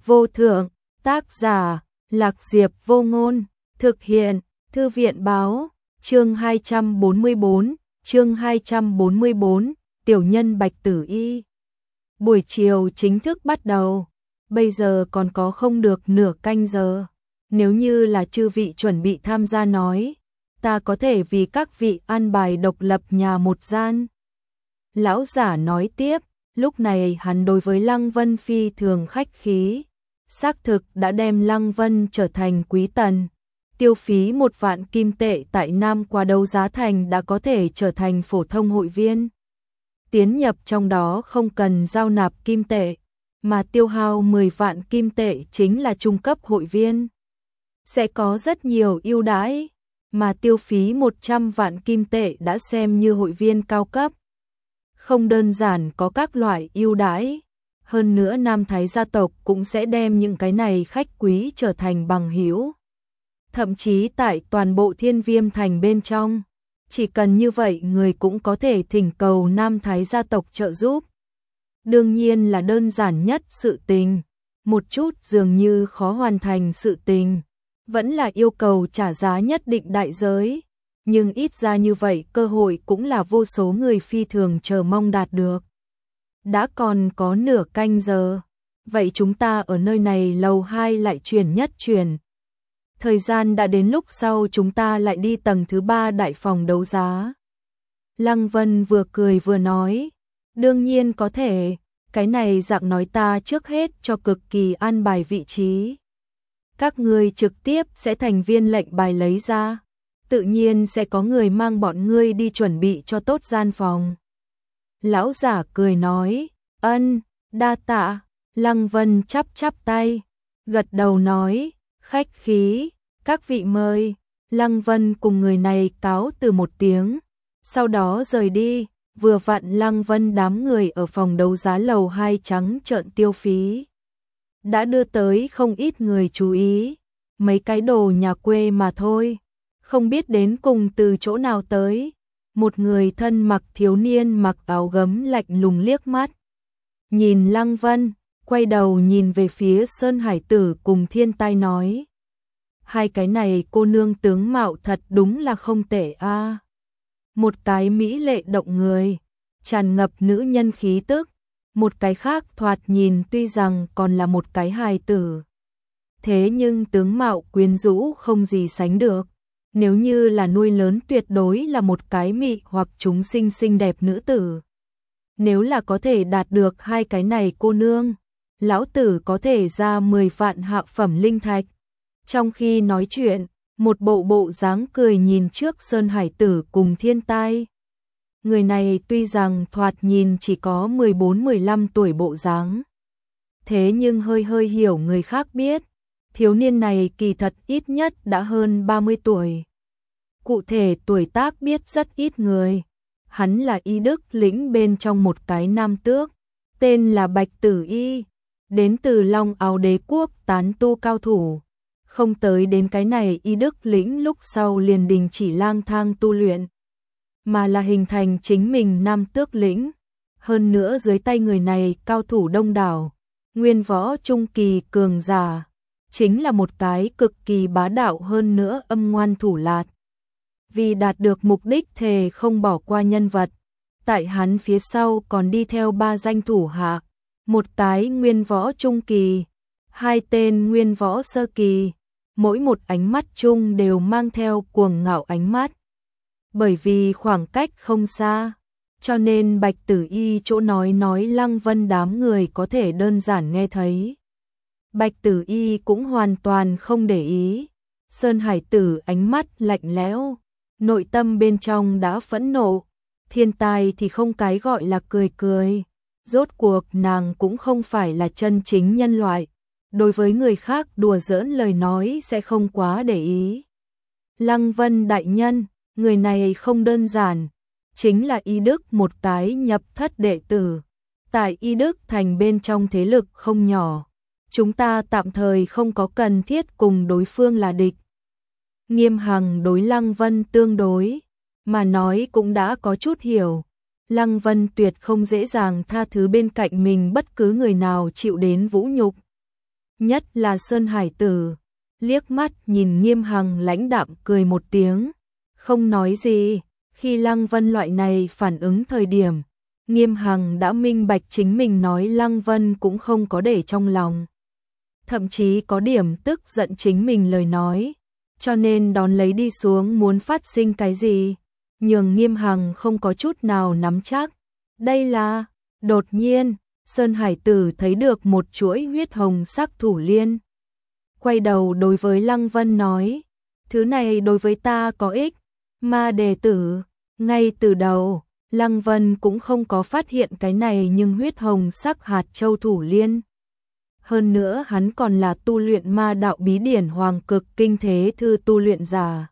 vô thượng, tác giả, Lạc Diệp Vô Ngôn, thực hiện, Thư viện báo, chương 244, tiểu nhân Bạch Tử Y. Buổi chiều chính thức bắt đầu, bây giờ còn có không được nửa canh giờ. Nếu như là chư vị chuẩn bị tham gia nói, ta có thể vì các vị an bài độc lập nhà một gian. Lão giả nói tiếp, lúc này hắn đối với Lăng Vân phi thường khách khí, xác thực đã đem Lăng Vân trở thành quý tần. Tiêu phí 1 vạn kim tệ tại Nam qua đấu giá thành đã có thể trở thành phổ thông hội viên. Tiến nhập trong đó không cần giao nạp kim tệ, mà tiêu hao 10 vạn kim tệ chính là trung cấp hội viên. Sẽ có rất nhiều ưu đãi, mà tiêu phí 100 vạn kim tệ đã xem như hội viên cao cấp. Không đơn giản có các loại ưu đãi, hơn nữa Nam Thái gia tộc cũng sẽ đem những cái này khách quý trở thành bằng hữu. Thậm chí tại toàn bộ Thiên Viêm thành bên trong, chỉ cần như vậy người cũng có thể thỉnh cầu Nam Thái gia tộc trợ giúp. Đương nhiên là đơn giản nhất sự tình, một chút dường như khó hoàn thành sự tình, vẫn là yêu cầu trả giá nhất định đại giới, nhưng ít ra như vậy cơ hội cũng là vô số người phi thường chờ mong đạt được. Đã còn có nửa canh giờ, vậy chúng ta ở nơi này lầu 2 lại chuyển nhất chuyển. Thời gian đã đến lúc sau chúng ta lại đi tầng thứ 3 đại phòng đấu giá. Lăng Vân vừa cười vừa nói, đương nhiên có thể, cái này dạng nói ta trước hết cho cực kỳ an bài vị trí. Các ngươi trực tiếp sẽ thành viên lệnh bài lấy ra, tự nhiên sẽ có người mang bọn ngươi đi chuẩn bị cho tốt gian phòng. Lão giả cười nói, ân, đa tạ. Lăng Vân chắp chắp tay, gật đầu nói, khách khí, các vị mời. Lăng Vân cùng người này cáo từ một tiếng, sau đó rời đi, vừa vặn Lăng Vân đám người ở phòng đấu giá lầu 2 trắng trợn tiêu phí. Đã đưa tới không ít người chú ý, mấy cái đồ nhà quê mà thôi, không biết đến cùng từ chỗ nào tới. Một người thân mặc thiếu niên mặc áo gấm lạnh lùng liếc mắt, nhìn Lăng Vân, quay đầu nhìn về phía Sơn Hải Tử cùng Thiên Tai nói, hai cái này cô nương tướng mạo thật đúng là không tệ a. Một cái mỹ lệ động người, tràn ngập nữ nhân khí tức, một cái khác thoạt nhìn tuy rằng còn là một cái hài tử, thế nhưng tướng mạo quyến rũ không gì sánh được. Nếu như là nuôi lớn tuyệt đối là một cái mị hoặc chúng sinh xinh đẹp nữ tử. Nếu là có thể đạt được hai cái này cô nương, lão tử có thể ra 10 vạn hạ phẩm linh thạch. Trong khi nói chuyện, một bộ dáng cười nhìn trước Sơn Hải Tử cùng Thiên Tai. Người này tuy rằng thoạt nhìn chỉ có 14-15 tuổi bộ dáng, thế nhưng hơi hiểu người khác biết. Thiếu niên này kỳ thật ít nhất đã hơn 30 tuổi. Cụ thể tuổi tác biết rất ít người. Hắn là Y Đức lĩnh bên trong một cái nam tước, tên là Bạch Tử Y, đến từ Long Áo Đế quốc tán tu cao thủ. Không tới đến cái này Y Đức lĩnh lúc sau liền đình chỉ lang thang tu luyện, mà là hình thành chính mình nam tước lĩnh. Hơn nữa dưới tay người này cao thủ đông đảo, nguyên võ trung kỳ cường giả, chính là một cái cực kỳ bá đạo hơn nữa âm ngoan thủ lạt. Vì đạt được mục đích thề không bỏ qua nhân vật, tại hắn phía sau còn đi theo 3 danh thủ hạ, một cái nguyên võ trung kỳ, 2 tên nguyên võ sơ kỳ, mỗi một ánh mắt chung đều mang theo cuồng ngạo ánh mắt. Bởi vì khoảng cách không xa, cho nên Bạch Tử Y chỗ nói Lăng Vân đám người có thể đơn giản nghe thấy. Bạch Tử Y cũng hoàn toàn không để ý. Sơn Hải Tử ánh mắt lạnh lẽo, nội tâm bên trong đã phẫn nộ. Thiên Tai thì không cái gọi là cười. Rốt cuộc nàng cũng không phải là chân chính nhân loại. Đối với người khác đùa giỡn lời nói sẽ không quá để ý. Lăng Vân đại nhân, người này không đơn giản, chính là Y Đức một cái nhập thất đệ tử. Tại Y Đức thành bên trong thế lực không nhỏ. Chúng ta tạm thời không có cần thiết cùng đối phương là địch. Nghiêm Hằng đối Lăng Vân tương đối mà nói cũng đã có chút hiểu. Lăng Vân tuyệt không dễ dàng tha thứ bên cạnh mình bất cứ người nào chịu đến vũ nhục. nhất là Sơn Hải Tử, liếc mắt nhìn Nghiêm Hằng lãnh đạm cười một tiếng, không nói gì. Khi Lăng Vân loại này phản ứng thời điểm, Nghiêm Hằng đã minh bạch chính mình nói Lăng Vân cũng không có để trong lòng. Thậm chí có điểm tức giận chính mình lời nói, cho nên đón lấy đi xuống muốn phát sinh cái gì, nhường Nghiêm Hằng không có chút nào nắm chắc. Đây là, đột nhiên, Sơn Hải Tử thấy được một chuỗi huyết hồng sắc thủ liên. Quay đầu đối với Lăng Vân nói, thứ này đối với ta có ích, Ma Đề Tử. Ngay từ đầu, Lăng Vân cũng không có phát hiện cái này nhưng huyết hồng sắc hạt châu thủ liên. Hơn nữa hắn còn là tu luyện ma đạo bí điển hoàng cực kinh thế thư tu luyện giả.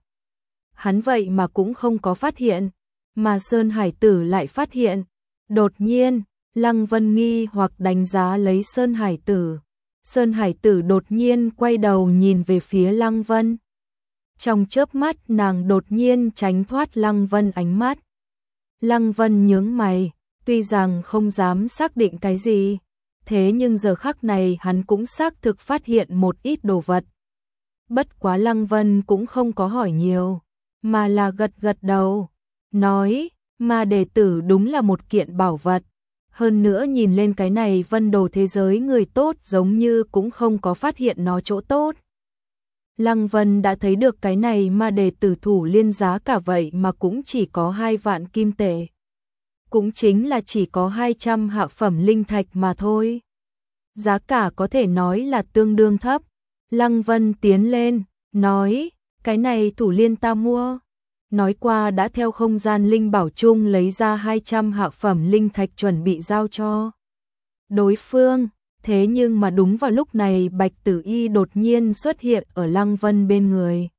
Hắn vậy mà cũng không có phát hiện, mà Sơn Hải Tử lại phát hiện. Đột nhiên, Lăng Vân nghi hoặc đánh giá lấy Sơn Hải Tử. Sơn Hải Tử đột nhiên quay đầu nhìn về phía Lăng Vân. Trong chớp mắt nàng đột nhiên tránh thoát Lăng Vân ánh mắt. Lăng Vân nhướng mày, tuy rằng không dám xác định cái gì, thế nhưng giờ khắc này hắn cũng xác thực phát hiện một ít đồ vật. Bất quá Lăng Vân cũng không có hỏi nhiều, mà là gật gật đầu, nói, Ma Đề Tử đúng là một kiện bảo vật. Hơn nữa nhìn lên cái này vân đồ thế giới người tốt giống như cũng không có phát hiện nó chỗ tốt. Lăng Vân đã thấy được cái này Ma Đề Tử thủ liên giá cả vậy mà cũng chỉ có 2 vạn kim tệ. Cũng chính là chỉ có 200 hạ phẩm linh thạch mà thôi. Giá cả có thể nói là tương đương thấp. Lăng Vân tiến lên, nói, cái này thủ liên ta mua. Nói qua đã theo không gian linh bảo chung lấy ra 200 hạ phẩm linh thạch chuẩn bị giao cho đối phương. Thế nhưng mà đúng vào lúc này Bạch Tử Y đột nhiên xuất hiện ở Lăng Vân bên người.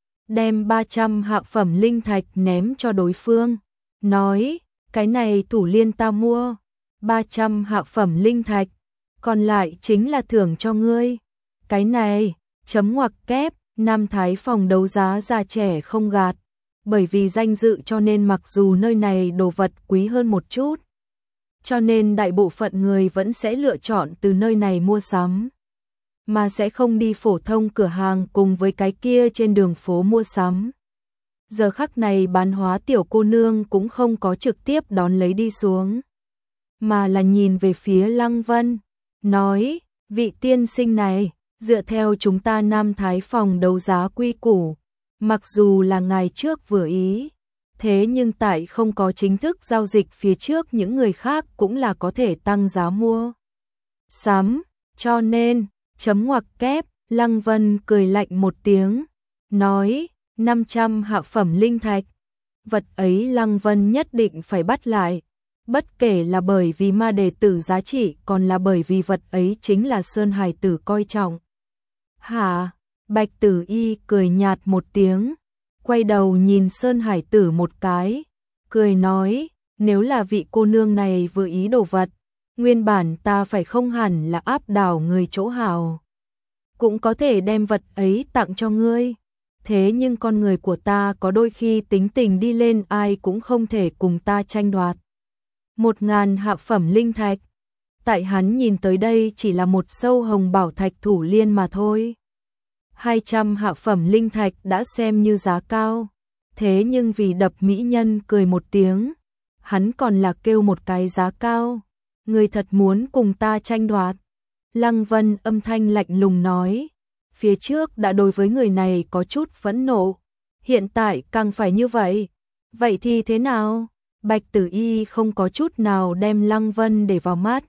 Đem 300 hạ phẩm linh thạch ném cho đối phương. Nói, cái này thủ liên ta mua. 300 hạ phẩm linh thạch. Còn lại chính là thưởng cho ngươi. Cái này, chấm ngoặc kép, Nam Thái phòng đấu giá già trẻ không gạt. Bởi vì danh dự cho nên mặc dù nơi này đồ vật quý hơn một chút, cho nên đại bộ phận người vẫn sẽ lựa chọn từ nơi này mua sắm, mà sẽ không đi phổ thông cửa hàng cùng với cái kia trên đường phố mua sắm. Giờ khắc này bán hóa tiểu cô nương cũng không có trực tiếp đón lấy đi xuống, mà là nhìn về phía Lăng Vân, nói, vị tiên sinh này, dựa theo chúng ta Nam Thái phòng đấu giá quy củ, mặc dù là ngày trước vừa ý, thế nhưng tại không có chính thức giao dịch phía trước những người khác cũng là có thể tăng giá mua sắm, cho nên, chấm ngoặc kép, Lăng Vân cười lạnh một tiếng, nói, 500 hạ phẩm linh thạch. Vật ấy Lăng Vân nhất định phải bắt lại, bất kể là bởi vì Ma Đề Tử giá trị còn là bởi vì vật ấy chính là Sơn Hải Tử coi trọng. Hả? Bạch Tử Y cười nhạt một tiếng, quay đầu nhìn Sơn Hải Tử một cái, cười nói, nếu là vị cô nương này vừa ý đồ vật, nguyên bản ta phải không hẳn là áp đảo người chỗ hào, cũng có thể đem vật ấy tặng cho ngươi. Thế nhưng con người của ta có đôi khi tính tình đi lên ai cũng không thể cùng ta tranh đoạt. 1000 hạ phẩm linh thạch. Tại hắn nhìn tới đây chỉ là một sâu hồng bảo thạch thủ liên mà thôi. 200 hạ phẩm linh thạch đã xem như giá cao. Thế nhưng vì đập mỹ nhân cười một tiếng, hắn còn là kêu một cái giá cao. Người thật muốn cùng ta tranh đoạt. Lăng Vân âm thanh lạnh lùng nói. Phía trước đã đối với người này có chút phẫn nộ. Hiện tại càng phải như vậy. Vậy thì thế nào? Bạch Tử Y không có chút nào đem Lăng Vân để vào mắt.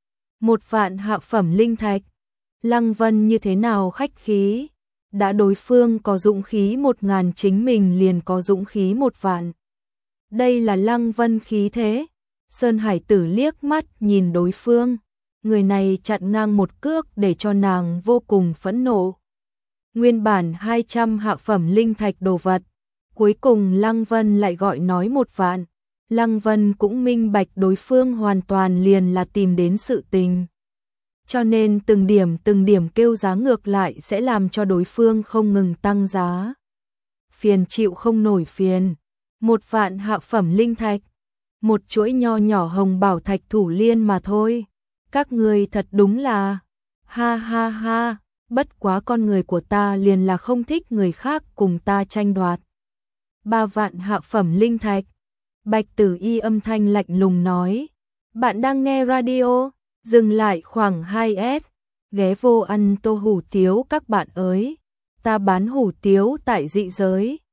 1 vạn hạ phẩm linh thạch. Lăng Vân như thế nào khách khí? Đã đối phương có dũng khí 1000 chính mình liền có dũng khí 1 vạn. Đây là Lăng Vân khí thế. Sơn Hải Tử liếc mắt nhìn đối phương. Người này chặn ngang một cước để cho nàng vô cùng phẫn nộ. Nguyên bản 200 hạ phẩm linh thạch đồ vật. Cuối cùng Lăng Vân lại gọi nói 1 vạn. Lăng Vân cũng minh bạch đối phương hoàn toàn liền là tìm đến sự tình. Cho nên từng điểm kêu giá ngược lại sẽ làm cho đối phương không ngừng tăng giá. Phiền chịu không nổi phiền. 1 vạn hạ phẩm linh thạch. Một chuỗi nho nhỏ hồng bảo thạch thủ liên mà thôi. Các người thật đúng là. Ha ha ha, bất quá con người của ta liền là không thích người khác cùng ta tranh đoạt. 3 vạn hạ phẩm linh thạch. Bạch Tử Y âm thanh lạnh lùng nói. Bạn đang nghe radio, dừng lại khoảng 2S, ghé vô ăn tô hủ tiếu các bạn ơi. Ta bán hủ tiếu tại dị giới.